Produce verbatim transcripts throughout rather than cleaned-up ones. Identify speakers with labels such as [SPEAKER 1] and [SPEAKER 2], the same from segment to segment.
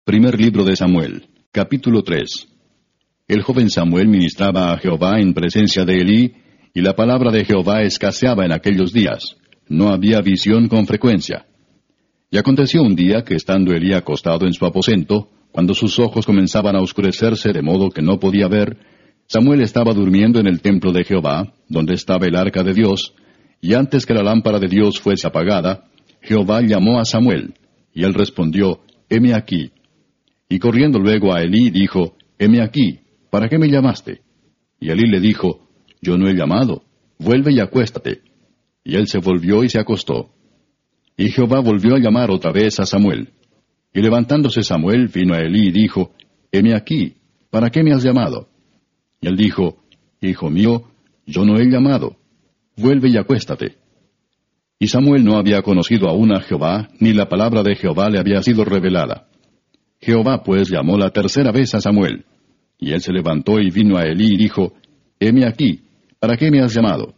[SPEAKER 1] Primer libro de Samuel, capítulo tres. El joven Samuel ministraba a Jehová en presencia de Elí, y la palabra de Jehová escaseaba en aquellos días. No había visión con frecuencia. Y aconteció un día que estando Elí acostado en su aposento, cuando sus ojos comenzaban a oscurecerse de modo que no podía ver, Samuel estaba durmiendo en el templo de Jehová, donde estaba el arca de Dios, y antes que la lámpara de Dios fuese apagada, Jehová llamó a Samuel, y él respondió, heme aquí. Y corriendo luego a Elí dijo, heme aquí, ¿para qué me llamaste? Y Elí le dijo, yo no he llamado, vuelve y acuéstate. Y él se volvió y se acostó. Y Jehová volvió a llamar otra vez a Samuel. Y levantándose Samuel vino a Elí y dijo, heme aquí, ¿para qué me has llamado? Y él dijo, hijo mío, yo no he llamado, vuelve y acuéstate. Y Samuel no había conocido aún a Jehová, ni la palabra de Jehová le había sido revelada. Jehová pues llamó la tercera vez a Samuel. Y él se levantó y vino a Elí y dijo, heme aquí, ¿para qué me has llamado?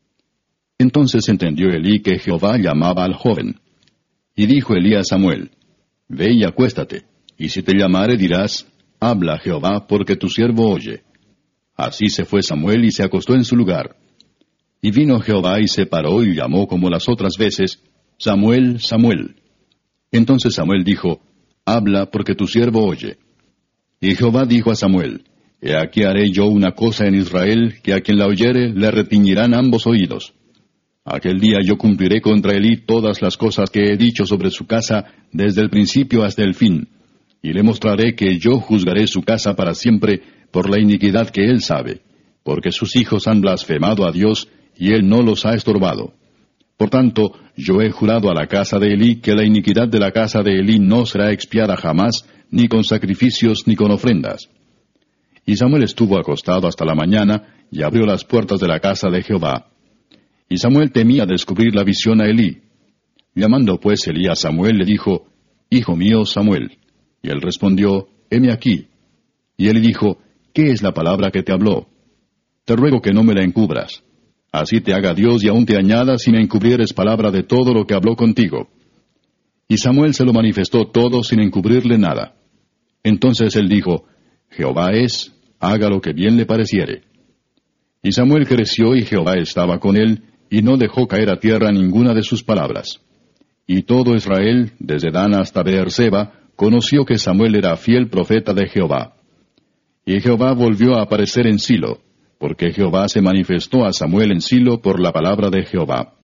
[SPEAKER 1] Entonces entendió Elí que Jehová llamaba al joven. Y dijo Elí a Samuel, ve y acuéstate, y si te llamare dirás, habla Jehová, porque tu siervo oye. Así se fue Samuel y se acostó en su lugar. Y vino Jehová y se paró y llamó como las otras veces, Samuel, Samuel. Entonces Samuel dijo, habla, porque tu siervo oye. Y Jehová dijo a Samuel, he aquí haré yo una cosa en Israel, que a quien la oyere le retiñirán ambos oídos. Aquel día yo cumpliré contra Elí todas las cosas que he dicho sobre su casa, desde el principio hasta el fin, y le mostraré que yo juzgaré su casa para siempre por la iniquidad que él sabe, porque sus hijos han blasfemado a Dios, y él no los ha estorbado. Por tanto, yo he jurado a la casa de Elí que la iniquidad de la casa de Elí no será expiada jamás, ni con sacrificios ni con ofrendas. Y Samuel estuvo acostado hasta la mañana, y abrió las puertas de la casa de Jehová. Y Samuel temía descubrir la visión a Elí. Llamando pues Elí a Samuel, le dijo, hijo mío Samuel. Y él respondió, heme aquí. Y él dijo, ¿qué es la palabra que te habló? Te ruego que no me la encubras. Así te haga Dios y aún te añada si me encubrieres palabra de todo lo que habló contigo. Y Samuel se lo manifestó todo sin encubrirle nada. Entonces él dijo, Jehová es, haga lo que bien le pareciere. Y Samuel creció y Jehová estaba con él, y no dejó caer a tierra ninguna de sus palabras. Y todo Israel, desde Dan hasta Beerseba, conoció que Samuel era fiel profeta de Jehová. Y Jehová volvió a aparecer en Silo, porque Jehová se manifestó a Samuel en Silo por la palabra de Jehová.